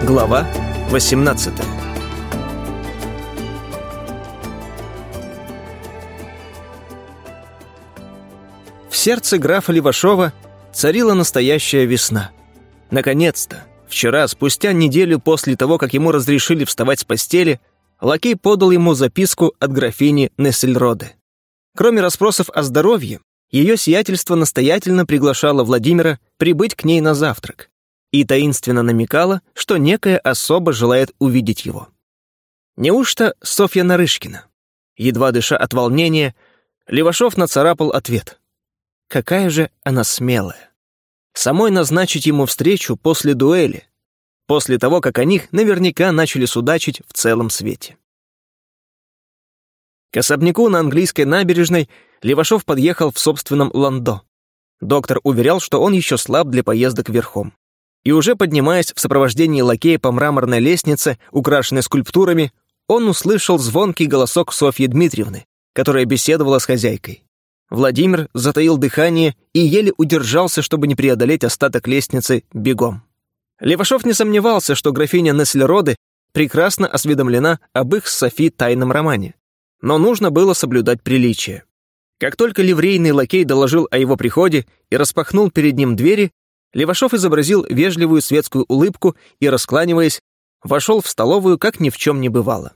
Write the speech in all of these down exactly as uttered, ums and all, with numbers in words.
Глава восемнадцатая. В сердце графа Левашова царила настоящая весна. Наконец-то, вчера, спустя неделю после того, как ему разрешили вставать с постели, лакей подал ему записку от графини Нессельроде. Кроме расспросов о здоровье, ее сиятельство настоятельно приглашало Владимира прибыть к ней на завтрак и таинственно намекала, что некая особа желает увидеть его. Неужто Софья Нарышкина? Едва дыша от волнения, Левашов нацарапал ответ. Какая же она смелая. Самой назначить ему встречу после дуэли, после того, как о них наверняка начали судачить в целом свете. К особняку на английской набережной Левашов подъехал в собственном ландо. Доктор уверял, что он еще слаб для поездок верхом. И уже поднимаясь в сопровождении лакея по мраморной лестнице, украшенной скульптурами, он услышал звонкий голосок Софьи Дмитриевны, которая беседовала с хозяйкой. Владимир затаил дыхание и еле удержался, чтобы не преодолеть остаток лестницы бегом. Левашов не сомневался, что графиня Нессельроде прекрасно осведомлена об их с Софи тайном романе. Но нужно было соблюдать приличие. Как только ливрейный лакей доложил о его приходе и распахнул перед ним двери, Левашов изобразил вежливую светскую улыбку и, раскланиваясь, вошел в столовую, как ни в чем не бывало.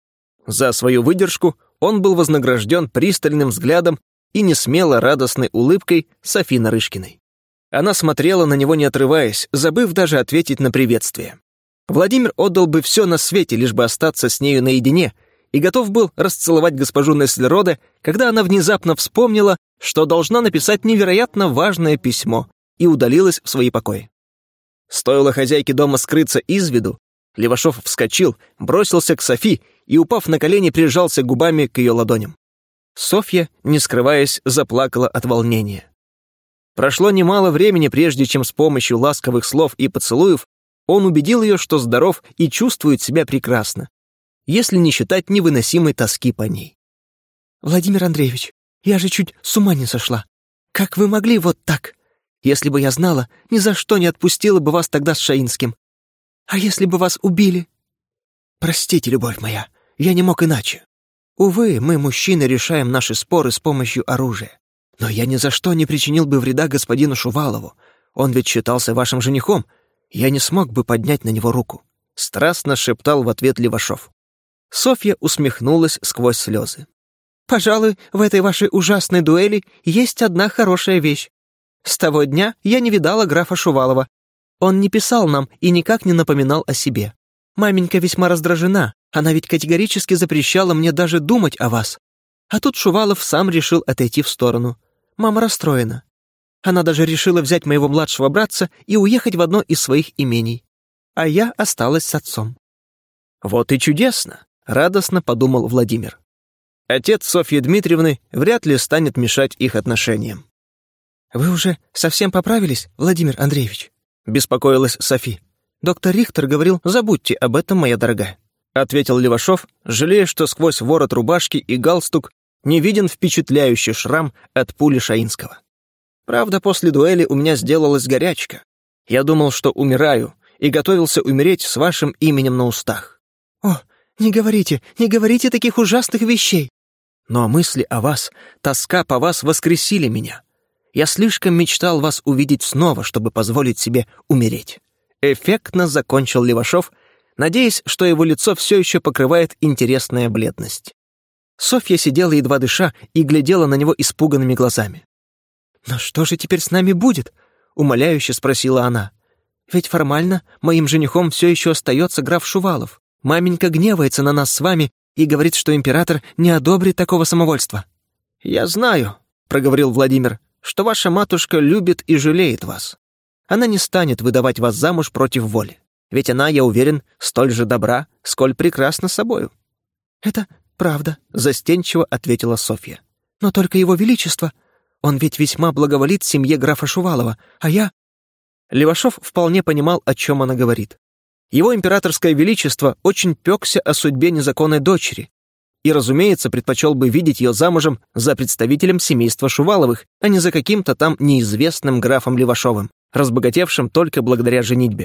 За свою выдержку он был вознагражден пристальным взглядом и несмело радостной улыбкой Софьи Нарышкиной. Она смотрела на него не отрываясь, забыв даже ответить на приветствие. Владимир отдал бы все на свете, лишь бы остаться с нею наедине, и готов был расцеловать госпожу Нессельроде, когда она внезапно вспомнила, что должна написать невероятно важное письмо, и удалилась в свои покои. Стоило хозяйке дома скрыться из виду, Левашов вскочил, бросился к Софи и, упав на колени, прижался губами к ее ладоням. Софья, не скрываясь, заплакала от волнения. Прошло немало времени, прежде чем с помощью ласковых слов и поцелуев он убедил ее, что здоров и чувствует себя прекрасно, если не считать невыносимой тоски по ней. «Владимир Андреевич, я же чуть с ума не сошла. Как вы могли вот так? Если бы я знала, ни за что не отпустила бы вас тогда с Шаинским. А если бы вас убили?» «Простите, любовь моя, я не мог иначе. Увы, мы, мужчины, решаем наши споры с помощью оружия. Но я ни за что не причинил бы вреда господину Шувалову. Он ведь считался вашим женихом. Я не смог бы поднять на него руку», — страстно шептал в ответ Левашов. Софья усмехнулась сквозь слезы. «Пожалуй, в этой вашей ужасной дуэли есть одна хорошая вещь. С того дня я не видала графа Шувалова. Он не писал нам и никак не напоминал о себе. Маменька весьма раздражена, она ведь категорически запрещала мне даже думать о вас. А тут Шувалов сам решил отойти в сторону. Мама расстроена. Она даже решила взять моего младшего братца и уехать в одно из своих имений. А я осталась с отцом». «Вот и чудесно», — радостно подумал Владимир. Отец Софьи Дмитриевны вряд ли станет мешать их отношениям. «Вы уже совсем поправились, Владимир Андреевич?» — беспокоилась Софи. «Доктор Рихтер говорил, забудьте об этом, моя дорогая», — ответил Левашов, жалея, что сквозь ворот рубашки и галстук не виден впечатляющий шрам от пули Шаинского. «Правда, после дуэли у меня сделалась горячка. Я думал, что умираю, и готовился умереть с вашим именем на устах». «О, не говорите, не говорите таких ужасных вещей!» «Но мысли о вас, тоска по вас воскресили меня. Я слишком мечтал вас увидеть снова, чтобы позволить себе умереть». Эффектно закончил Левашов, надеясь, что его лицо все еще покрывает интересная бледность. Софья сидела едва дыша и глядела на него испуганными глазами. «Но что же теперь с нами будет?» — умоляюще спросила она. «Ведь формально моим женихом все еще остается граф Шувалов. Маменька гневается на нас с вами и говорит, что император не одобрит такого самовольства». «Я знаю», — проговорил Владимир, «что ваша матушка любит и жалеет вас. Она не станет выдавать вас замуж против воли. Ведь она, я уверен, столь же добра, сколь прекрасна собою». «Это правда», — застенчиво ответила Софья. «Но только его величество, он ведь весьма благоволит семье графа Шувалова, а я...» Левашов вполне понимал, о чем она говорит. Его императорское величество очень пёкся о судьбе незаконной дочери и, разумеется, предпочел бы видеть ее замужем за представителем семейства Шуваловых, а не за каким-то там неизвестным графом Левашовым, разбогатевшим только благодаря женитьбе.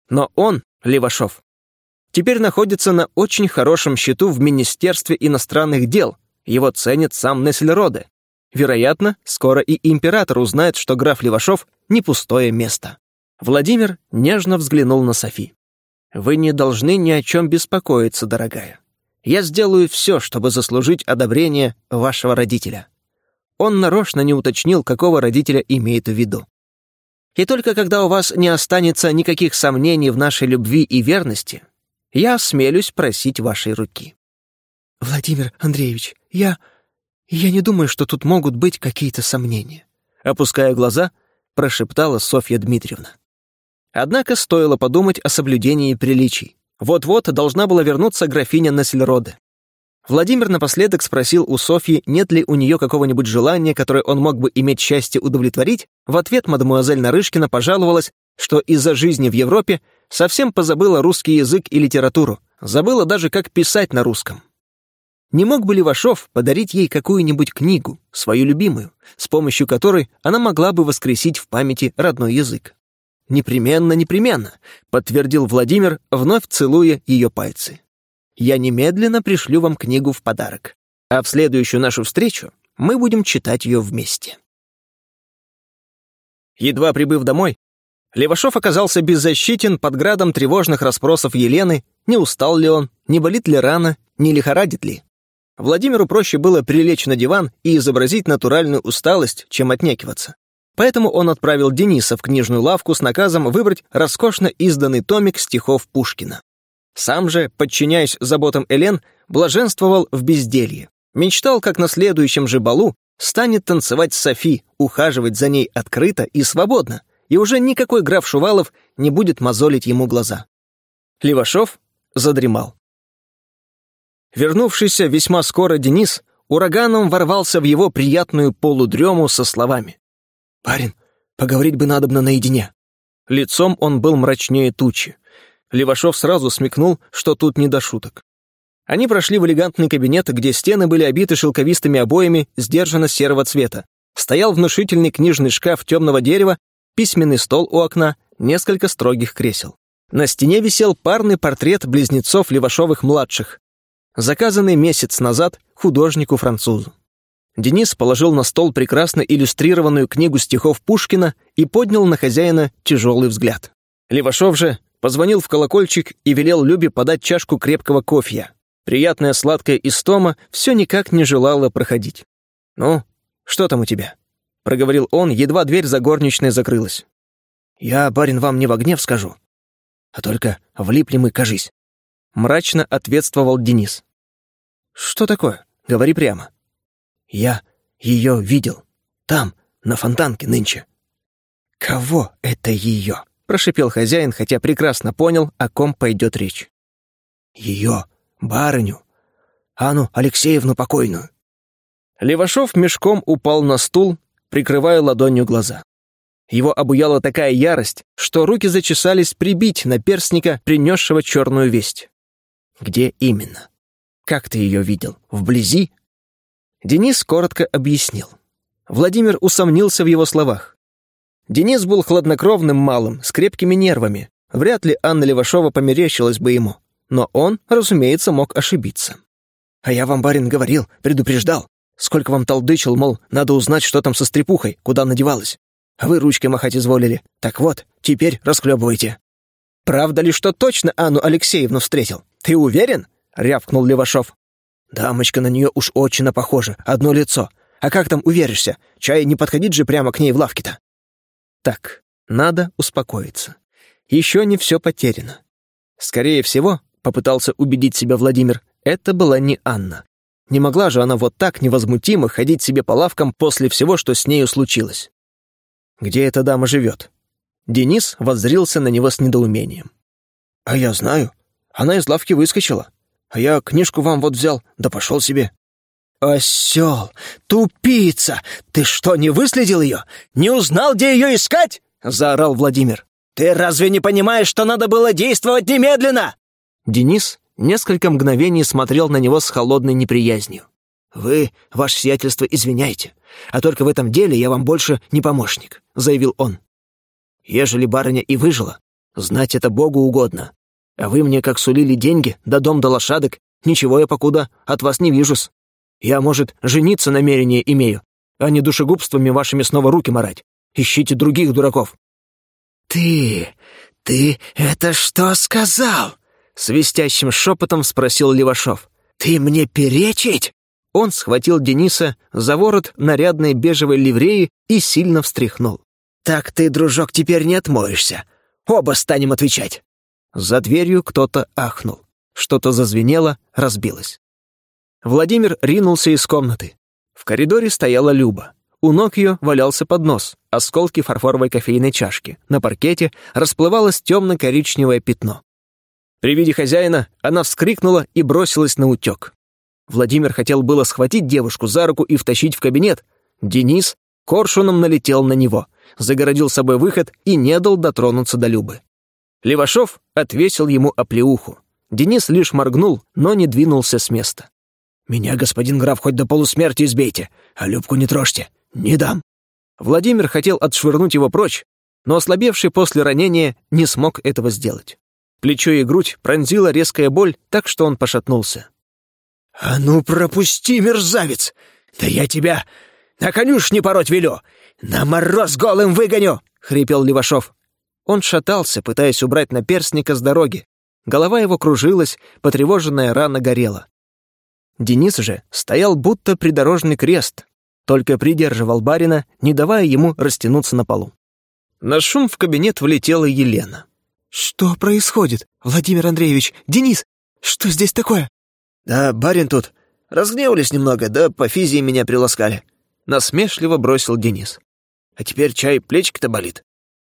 Но он, Левашов, теперь находится на очень хорошем счету в Министерстве иностранных дел. Его ценит сам Нессельроде. Вероятно, скоро и император узнает, что граф Левашов не пустое место. Владимир нежно взглянул на Софи. «Вы не должны ни о чем беспокоиться, дорогая. Я сделаю все, чтобы заслужить одобрение вашего родителя». Он нарочно не уточнил, какого родителя имеет в виду. «И только когда у вас не останется никаких сомнений в нашей любви и верности, я осмелюсь просить вашей руки». «Владимир Андреевич, я... я не думаю, что тут могут быть какие-то сомнения», опуская глаза, прошептала Софья Дмитриевна. Однако стоило подумать о соблюдении приличий. Вот-вот должна была вернуться графиня Нессельроде. Владимир напоследок спросил у Софьи, нет ли у нее какого-нибудь желания, которое он мог бы иметь счастье удовлетворить. В ответ мадемуазель Нарышкина пожаловалась, что из-за жизни в Европе совсем позабыла русский язык и литературу, забыла даже, как писать на русском. Не мог бы Левашов подарить ей какую-нибудь книгу, свою любимую, с помощью которой она могла бы воскресить в памяти родной язык? «Непременно, непременно», — подтвердил Владимир, вновь целуя ее пальцы. «Я немедленно пришлю вам книгу в подарок, а в следующую нашу встречу мы будем читать ее вместе». Едва прибыв домой, Левашов оказался беззащитен под градом тревожных расспросов Елены, не устал ли он, не болит ли рана, не лихорадит ли. Владимиру проще было прилечь на диван и изобразить натуральную усталость, чем отнекиваться. Поэтому он отправил Дениса в книжную лавку с наказом выбрать роскошно изданный томик стихов Пушкина. Сам же, подчиняясь заботам Элен, блаженствовал в безделье. Мечтал, как на следующем же балу станет танцевать с Софи, ухаживать за ней открыто и свободно, и уже никакой граф Шувалов не будет мозолить ему глаза. Левашов задремал. Вернувшийся весьма скоро Денис ураганом ворвался в его приятную полудрему со словами: «Барин, поговорить бы надобно наедине». Лицом он был мрачнее тучи. Левашов сразу смекнул, что тут не до шуток. Они прошли в элегантный кабинет, где стены были обиты шелковистыми обоями сдержанно серого цвета. Стоял внушительный книжный шкаф темного дерева, письменный стол у окна, несколько строгих кресел. На стене висел парный портрет близнецов Левашовых-младших, заказанный месяц назад художнику-французу. Денис положил на стол прекрасно иллюстрированную книгу стихов Пушкина и поднял на хозяина тяжелый взгляд. Левашов же позвонил в колокольчик и велел Любе подать чашку крепкого кофе. Приятная сладкая истома все никак не желала проходить. «Ну, что там у тебя?» — проговорил он, едва дверь за горничной закрылась. «Я, барин, вам не в гнев скажу, а только влипли мы, кажись», — мрачно ответствовал Денис. «Что такое? Говори прямо». «Я ее видел. Там, на Фонтанке нынче». «Кого это ее?» — прошипел хозяин, хотя прекрасно понял, о ком пойдет речь. «Ее, барыню, Анну Алексеевну покойную». Левашов мешком упал на стул, прикрывая ладонью глаза. Его обуяла такая ярость, что руки зачесались прибить наперстника, принесшего черную весть. «Где именно? Как ты ее видел? Вблизи?» Денис коротко объяснил. Владимир усомнился в его словах. Денис был хладнокровным малым, с крепкими нервами. Вряд ли Анна Левашова померещилась бы ему. Но он, разумеется, мог ошибиться. «А я вам, барин, говорил, предупреждал. Сколько вам толдычил, мол, надо узнать, что там со стрепухой, куда надевалась. А вы ручкой махать изволили. Так вот, теперь расхлебывайте». «Правда ли, что точно Анну Алексеевну встретил? Ты уверен?» — рявкнул Левашов. «Дамочка на нее уж очень похожа, одно лицо. А как там уверишься? Чай не подходить же прямо к ней в лавке-то». Так, надо успокоиться. Еще не все потеряно. Скорее всего, попытался убедить себя Владимир, это была не Анна. Не могла же она вот так невозмутимо ходить себе по лавкам после всего, что с нею случилось. Где эта дама живет? Денис воззрился на него с недоумением. «А я знаю. Она из лавки выскочила. А я книжку вам вот взял, да пошел себе». «Осел! Тупица! Ты что, не выследил ее? Не узнал, где ее искать?» — заорал Владимир. «Ты разве не понимаешь, что надо было действовать немедленно?» Денис несколько мгновений смотрел на него с холодной неприязнью. «Вы, ваше сиятельство, извиняйте, а только в этом деле я вам больше не помощник», — заявил он. «Ежели барыня и выжила, Знать это Богу угодно. А вы мне как сулили деньги, да дом, да лошадок, ничего я покуда от вас не вижу-с. Я, может, жениться намерение имею, а не душегубствами вашими снова руки марать. Ищите других дураков». «Ты... ты это что сказал?» — свистящим шепотом спросил Левашов. «Ты мне перечить?» Он схватил Дениса за ворот нарядной бежевой ливреи и сильно встряхнул. «Так ты, дружок, теперь не отмоешься. Оба станем отвечать». За дверью кто-то ахнул. Что-то зазвенело, разбилось. Владимир ринулся из комнаты. В коридоре стояла Люба. У ног ее валялся поднос, осколки фарфоровой кофейной чашки. На паркете расплывалось темно-коричневое пятно. При виде хозяина она вскрикнула и бросилась на утек. Владимир хотел было схватить девушку за руку и втащить в кабинет. Денис коршуном налетел на него, загородил собой выход и не дал дотронуться до Любы. Левашов отвесил ему оплеуху. Денис лишь моргнул, но не двинулся с места. «Меня, господин граф, хоть до полусмерти избейте, а Любку не трожьте. Не дам». Владимир хотел отшвырнуть его прочь, но ослабевший после ранения не смог этого сделать. Плечо и грудь пронзила резкая боль, так что он пошатнулся. «А ну пропусти, мерзавец! Да я тебя на конюшне пороть велю! На мороз голым выгоню!» — хрипел Левашов. Он шатался, пытаясь убрать наперстника с дороги. Голова его кружилась, потревоженная рана горела. Денис же стоял будто придорожный крест, только придерживал барина, не давая ему растянуться на полу. На шум в кабинет влетела Елена. «Что происходит, Владимир Андреевич? Денис, что здесь такое?» «Да барин тут. Разгневались немного, да по физии меня приласкали», — насмешливо бросил Денис. «А теперь чай, плечик-то болит».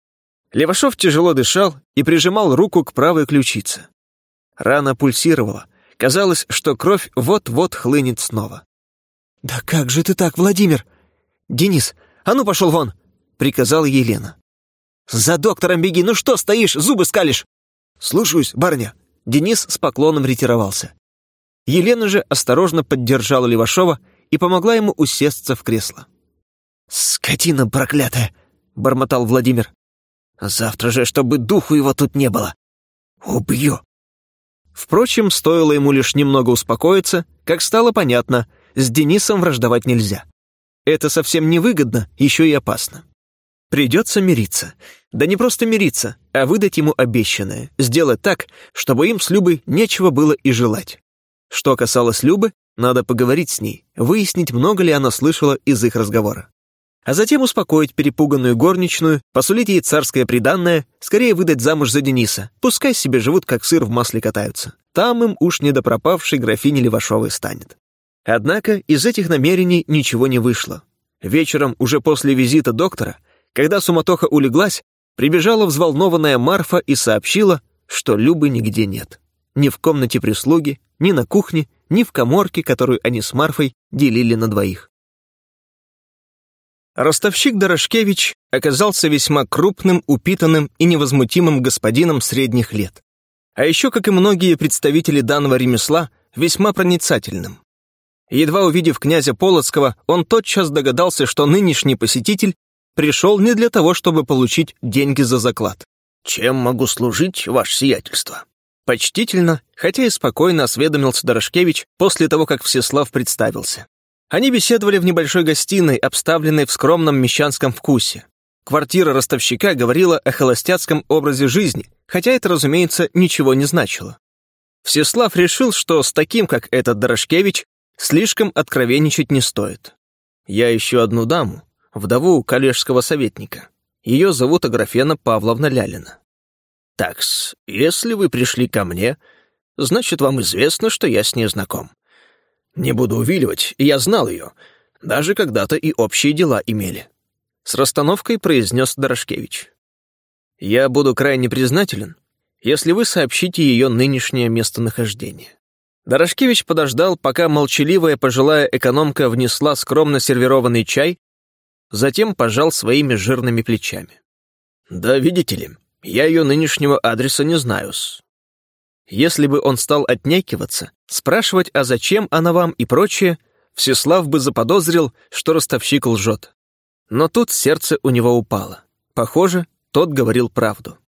Левашов тяжело дышал и прижимал руку к правой ключице. Рана пульсировала. Казалось, что кровь вот-вот хлынет снова. «Да как же ты так, Владимир?» «Денис, а ну пошел вон!» — приказала Елена. «За доктором беги, ну что стоишь, зубы скалишь?» «Слушаюсь, барыня». Денис с поклоном ретировался. Елена же осторожно поддержала Левашова и помогла ему усесться в кресло. «Скотина проклятая!» — бормотал Владимир. «Завтра же, чтобы духу его тут не было. Убью!» Впрочем, стоило ему лишь немного успокоиться, как стало понятно, с Денисом враждовать нельзя. Это совсем невыгодно, еще и опасно. Придется мириться. Да не просто мириться, а выдать ему обещанное, сделать так, чтобы им с Любой нечего было и желать. Что касалось Любы, надо поговорить с ней, выяснить, много ли она слышала из их разговора. А затем успокоить перепуганную горничную, посулить ей царское приданное, скорее выдать замуж за Дениса, пускай себе живут, как сыр в масле катаются. Там им уж не до пропавшей графини Левашовой станет. Однако из этих намерений ничего не вышло. Вечером, уже после визита доктора, когда суматоха улеглась, прибежала взволнованная Марфа и сообщила, что Любы нигде нет. Ни в комнате прислуги, ни на кухне, ни в каморке, которую они с Марфой делили на двоих. Ростовщик Дорошкевич оказался весьма крупным, упитанным и невозмутимым господином средних лет. А еще, как и многие представители данного ремесла, весьма проницательным. Едва увидев князя Полоцкого, он тотчас догадался, что нынешний посетитель пришел не для того, чтобы получить деньги за заклад. «Чем могу служить, ваше сиятельство?» Почтительно, хотя и спокойно осведомился Дорошкевич после того, как Всеслав представился. Они беседовали в небольшой гостиной, обставленной в скромном мещанском вкусе. Квартира ростовщика говорила о холостяцком образе жизни, хотя это, разумеется, ничего не значило. Всеслав решил, что с таким, как этот Дорошкевич, слишком откровенничать не стоит. «Я ищу одну даму, вдову коллежского советника. Ее зовут Аграфена Павловна Лялина». «Такс, если вы пришли ко мне, значит, вам известно, что я с ней знаком. Не буду увиливать, я знал ее, даже когда-то и общие дела имели», — с расстановкой произнес Дорошкевич. «Я буду крайне признателен, если вы сообщите ее нынешнее местонахождение». Дорошкевич подождал, пока молчаливая пожилая экономка внесла скромно сервированный чай, затем пожал своими жирными плечами. «Да видите ли, я ее нынешнего адреса не знаю-с». Если бы он стал отнекиваться, спрашивать, а зачем она вам и прочее, Всеслав бы заподозрил, что ростовщик лжет. Но тут сердце у него упало. Похоже, тот говорил правду.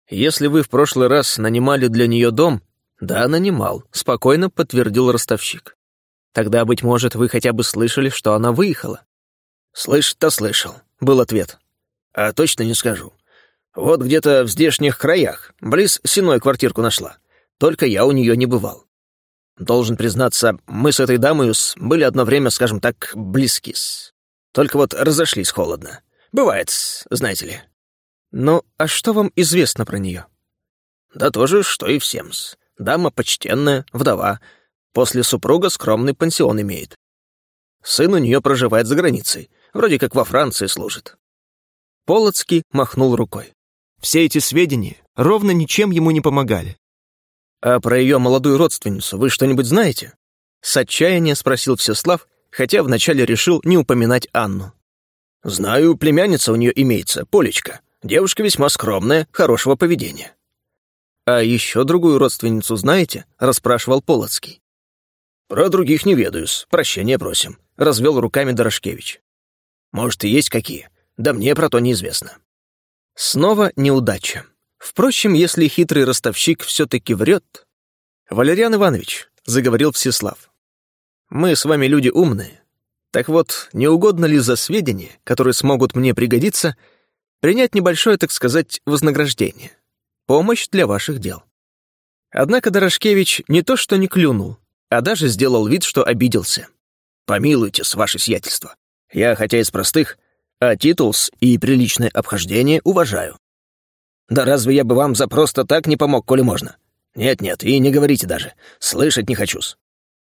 Если вы в прошлый раз нанимали для нее дом, да, нанимал, спокойно подтвердил ростовщик. Тогда, быть может, вы хотя бы слышали, что она выехала. Слышать-то слышал, был ответ. А точно не скажу. Вот где-то в здешних краях, близ Сеной квартирку нашла. Только я у нее не бывал. Должен признаться, мы с этой дамой были одно время, скажем так, близки-с. Только вот разошлись холодно. Бывает, знаете ли. Ну, а что вам известно про нее? Да то же, что и всем-с. Дама почтенная, вдова. После супруга скромный пансион имеет. Сын у нее проживает за границей. Вроде как во Франции служит. Полоцкий махнул рукой. Все эти сведения ровно ничем ему не помогали. «А про ее молодую родственницу вы что-нибудь знаете?» С отчаяния спросил Всеслав, хотя вначале решил не упоминать Анну. «Знаю, племянница у нее имеется, Полечка. Девушка весьма скромная, хорошего поведения». «А еще другую родственницу знаете?» — расспрашивал Полоцкий. «Про других не ведаю-с, прощения просим», — развел руками Дорошкевич. «Может, и есть какие, да мне про то неизвестно». Снова неудача. Впрочем, если хитрый ростовщик все-таки врет... «Валериан Иванович», — заговорил Всеслав, — «мы с вами люди умные. Так вот, не угодно ли за сведения, которые смогут мне пригодиться, принять небольшое, так сказать, вознаграждение? Помощь для ваших дел». Однако Дорошкевич не то что не клюнул, а даже сделал вид, что обиделся. «Помилуйтесь, ваше сиятельство. Я, хотя из простых, а титулс и приличное обхождение уважаю. Да разве я бы вам за просто так не помог, коли можно? Нет-нет, и не говорите даже, слышать не хочу-с».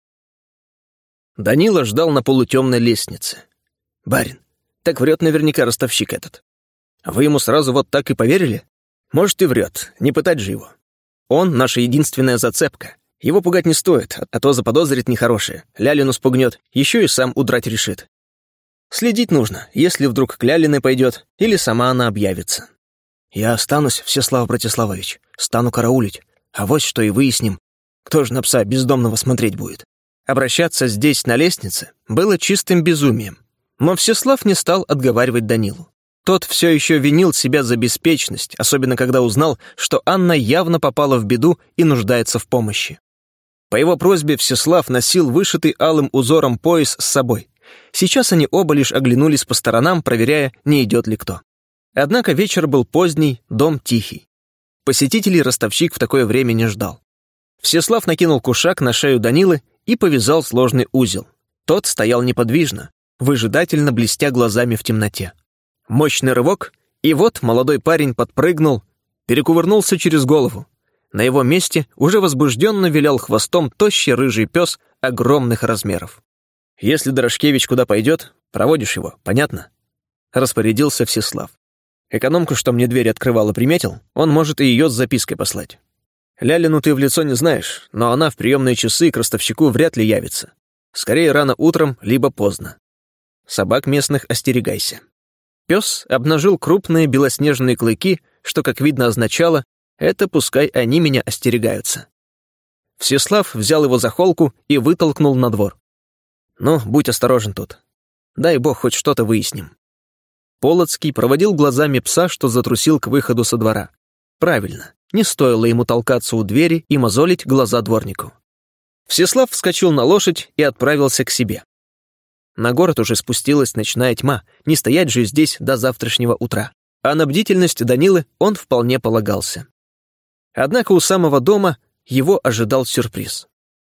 Данила ждал на полутемной лестнице. «Барин, так врет наверняка ростовщик этот. Вы ему сразу вот так и поверили? Может, и врет, не пытать же его. Он — наша единственная зацепка. Его пугать не стоит, а то заподозрит нехорошее, Лялину спугнет, еще и сам удрать решит. Следить нужно, если вдруг к Лялиной пойдет, или сама она объявится. Я останусь, Всеслав Братиславович, стану караулить, а вот что и выясним, кто же на пса бездомного смотреть будет». Обращаться здесь, на лестнице, было чистым безумием, но Всеслав не стал отговаривать Данилу. Тот все еще винил себя за беспечность, особенно когда узнал, что Анна явно попала в беду и нуждается в помощи. По его просьбе Всеслав носил вышитый алым узором пояс с собой. Сейчас они оба лишь оглянулись по сторонам, проверяя, не идет ли кто. Однако вечер был поздний, дом тихий. Посетителей ростовщик в такое время не ждал. Всеслав накинул кушак на шею Данилы и повязал сложный узел. Тот стоял неподвижно, выжидательно блестя глазами в темноте. Мощный рывок, и вот молодой парень подпрыгнул, перекувырнулся через голову. На его месте уже возбужденно вилял хвостом тощий рыжий пес огромных размеров. «Если Дорошкевич куда пойдет, проводишь его, понятно?» — распорядился Всеслав. «Экономку, что мне дверь открывала, приметил, он может и ее с запиской послать. Лялину ты в лицо не знаешь, но она в приемные часы к ростовщику вряд ли явится. Скорее рано утром, либо поздно. Собак местных остерегайся». Пес обнажил крупные белоснежные клыки, что, как видно, означало, это пускай они меня остерегаются. Всеслав взял его за холку и вытолкнул на двор. «Ну, будь осторожен тут. Дай бог, хоть что-то выясним». Полоцкий проводил глазами пса, что затрусил к выходу со двора. Правильно, не стоило ему толкаться у двери и мозолить глаза дворнику. Всеслав вскочил на лошадь и отправился к себе. На город уже спустилась ночная тьма, не стоять же здесь до завтрашнего утра. А на бдительность Данилы он вполне полагался. Однако у самого дома его ожидал сюрприз.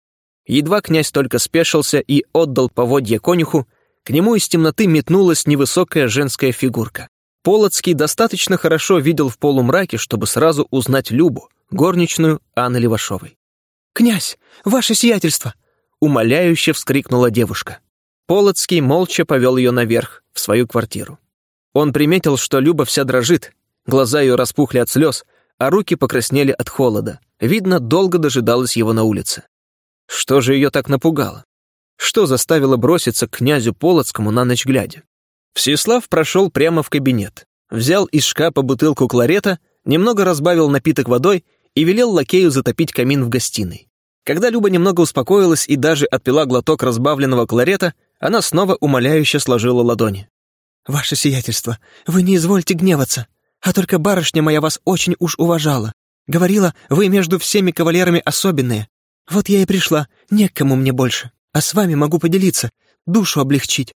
Едва князь только спешился и отдал поводья конюху, к нему из темноты метнулась невысокая женская фигурка. Полоцкий достаточно хорошо видел в полумраке, чтобы сразу узнать Любу, горничную Анны Левашовой. «Князь, ваше сиятельство!» — умоляюще вскрикнула девушка. Полоцкий молча повел ее наверх, в свою квартиру. Он приметил, что Люба вся дрожит, глаза ее распухли от слез, а руки покраснели от холода. Видно, долго дожидалась его на улице. Что же ее так напугало? Что заставило броситься к князю Полоцкому на ночь глядя? Всеслав прошел прямо в кабинет, взял из шкафа бутылку кларета, немного разбавил напиток водой и велел лакею затопить камин в гостиной. Когда Люба немного успокоилась и даже отпила глоток разбавленного кларета, она снова умоляюще сложила ладони. «Ваше сиятельство, вы не извольте гневаться. А только барышня моя вас очень уж уважала. Говорила, вы между всеми кавалерами особенные. Вот я и пришла, не к кому мне больше. А с вами могу поделиться, душу облегчить».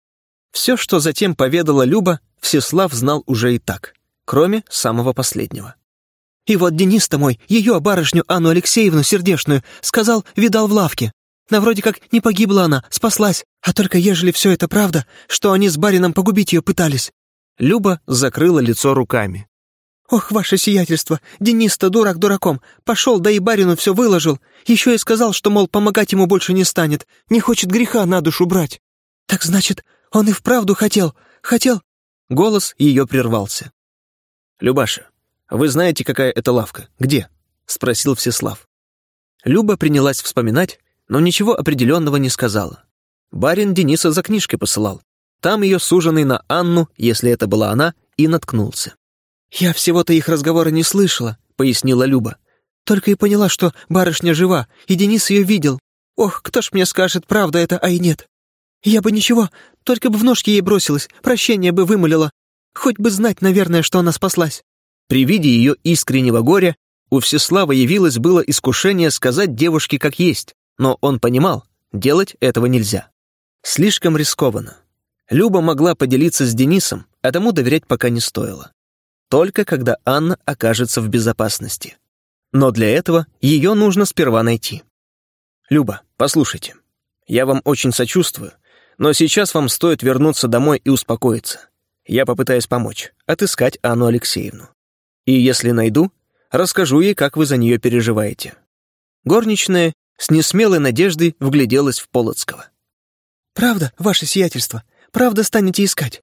Все, что затем поведала Люба, Всеслав знал уже и так, кроме самого последнего. «И вот Денис-то мой, ее барышню Анну Алексеевну сердешную, сказал, видал в лавке. На вроде как не погибла она, спаслась, а только ежели все это правда, что они с барином погубить ее пытались». Люба закрыла лицо руками. «Ох, ваше сиятельство, Денис-то дурак дураком, пошел, да и барину все выложил, еще и сказал, что, мол, помогать ему больше не станет, не хочет греха на душу брать. Так значит, он и вправду хотел, хотел...» Голос ее прервался. «Любаша, вы знаете, какая это лавка? Где?» — спросил Всеслав. Люба принялась вспоминать, но ничего определенного не сказала. Барин Дениса за книжкой посылал. Там ее суженый на Анну, если это была она, и наткнулся. «Я всего-то их разговора не слышала», — пояснила Люба. «Только и поняла, что барышня жива, и Денис ее видел. Ох, кто ж мне скажет, правда это, а и нет. Я бы ничего, только бы в ножки ей бросилась, прощения бы вымолила. Хоть бы знать, наверное, что она спаслась». При виде ее искреннего горя у Всеслава явилось было искушение сказать девушке как есть, но он понимал, делать этого нельзя. Слишком рискованно. Люба могла поделиться с Денисом, а тому доверять пока не стоило. Только когда Анна окажется в безопасности. Но для этого ее нужно сперва найти. «Люба, послушайте, я вам очень сочувствую, но сейчас вам стоит вернуться домой и успокоиться. Я попытаюсь помочь, отыскать Анну Алексеевну. И если найду, расскажу ей, как вы за нее переживаете». Горничная с несмелой надеждой вгляделась в Полоцкого. «Правда, ваше сиятельство, правда станете искать?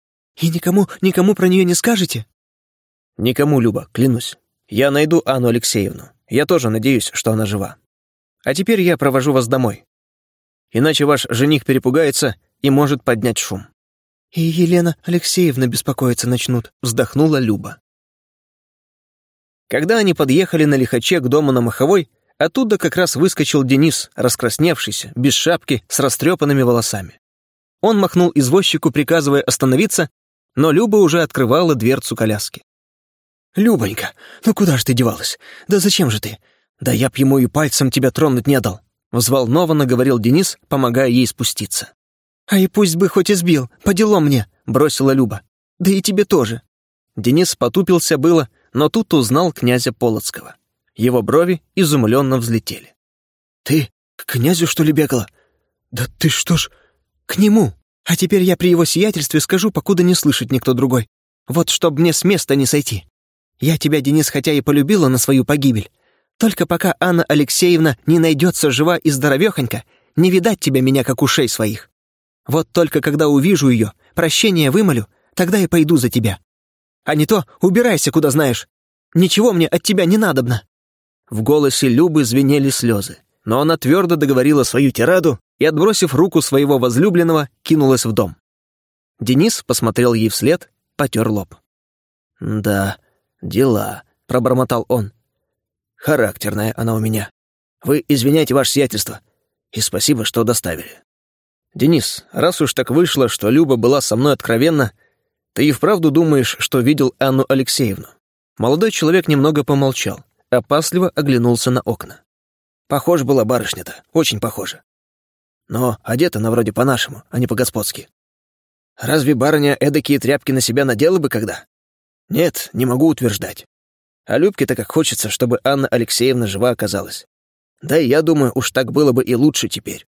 И никому, никому про нее не скажете?» «Никому, Люба, клянусь. Я найду Анну Алексеевну. Я тоже надеюсь, что она жива. А теперь я провожу вас домой. Иначе ваш жених перепугается и может поднять шум». «И Елена Алексеевна беспокоиться начнут», — вздохнула Люба. Когда они подъехали на лихаче к дому на Маховой, оттуда как раз выскочил Денис, раскрасневшийся, без шапки, с растрепанными волосами. Он махнул извозчику, приказывая остановиться, но Люба уже открывала дверцу коляски. «Любонька, ну куда ж ты девалась? Да зачем же ты? Да я б ему и пальцем тебя тронуть не дал», — взволнованно говорил Денис, помогая ей спуститься. «А и пусть бы хоть избил, по делам мне», — бросила Люба. «Да и тебе тоже». Денис потупился было, но тут узнал князя Полоцкого. Его брови изумленно взлетели. «Ты к князю, что ли, бегала? Да ты что ж, к нему? А теперь я при его сиятельстве скажу, покуда не слышит никто другой. Вот чтоб мне с места не сойти. Я тебя, Денис, хотя и полюбила на свою погибель. Только пока Анна Алексеевна не найдется жива и здоровехонька, не видать тебя меня, как ушей своих. Вот только когда увижу ее, прощение вымолю, тогда и пойду за тебя. А не то убирайся, куда знаешь. Ничего мне от тебя не надобно». В голосе Любы звенели слезы, но она твердо договорила свою тираду и, отбросив руку своего возлюбленного, кинулась в дом. Денис посмотрел ей вслед, потер лоб. «Да, дела», — пробормотал он. «Характерная она у меня. Вы извиняйте, ваше сиятельство, и спасибо, что доставили». «Денис, раз уж так вышло, что Люба была со мной откровенна, ты и вправду думаешь, что видел Анну Алексеевну?» Молодой человек немного помолчал, опасливо оглянулся на окна. «Похож была барышня-то, очень похожа. Но одета она вроде по-нашему, а не по-господски. Разве барыня эдакие тряпки на себя надела бы когда? Нет, не могу утверждать. А Любке-то как хочется, чтобы Анна Алексеевна жива оказалась. Да и я думаю, уж так было бы и лучше теперь».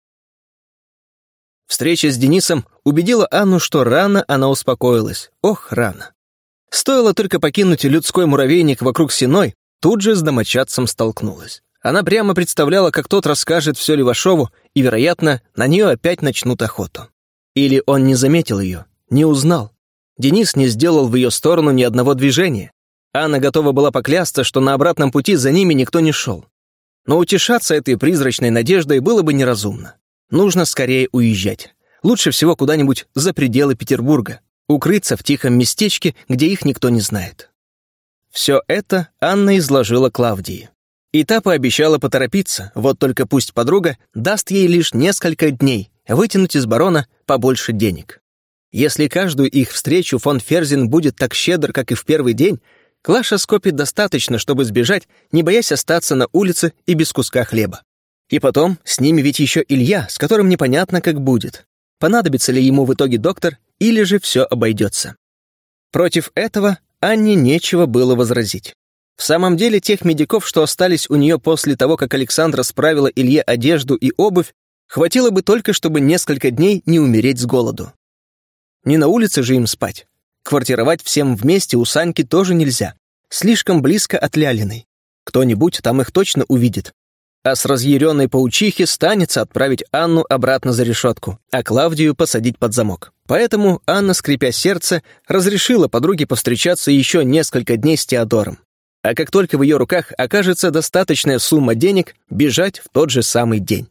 Встреча с Денисом убедила Анну, что рано она успокоилась. Ох, рано. Стоило только покинуть людской муравейник вокруг Сеной, тут же с домочадцем столкнулась. Она прямо представляла, как тот расскажет все Левашову, и, вероятно, на нее опять начнут охоту. Или он не заметил ее, не узнал. Денис не сделал в ее сторону ни одного движения. Анна готова была поклясться, что на обратном пути за ними никто не шел. Но утешаться этой призрачной надеждой было бы неразумно. Нужно скорее уезжать. Лучше всего куда-нибудь за пределы Петербурга, укрыться в тихом местечке, где их никто не знает. Все это Анна изложила Клавдии. И та пообещала поторопиться, вот только пусть подруга даст ей лишь несколько дней вытянуть из барона побольше денег. Если каждую их встречу фон Ферзин будет так щедр, как и в первый день, Клаша скопит достаточно, чтобы сбежать, не боясь остаться на улице и без куска хлеба. И потом, с ними ведь еще Илья, с которым непонятно, как будет. Понадобится ли ему в итоге доктор, или же все обойдется. Против этого Анне нечего было возразить. В самом деле, тех медиков, что остались у нее после того, как Александра справила Илье одежду и обувь, хватило бы только, чтобы несколько дней не умереть с голоду. Не на улице же им спать. Квартировать всем вместе у Саньки тоже нельзя. Слишком близко от Лялиной. Кто-нибудь там их точно увидит. А с разъяренной паучихи станется отправить Анну обратно за решетку, а Клавдию посадить под замок. Поэтому Анна, скрипя сердце, разрешила подруге повстречаться еще несколько дней с Теодором. А как только в ее руках окажется достаточная сумма денег, бежать в тот же самый день.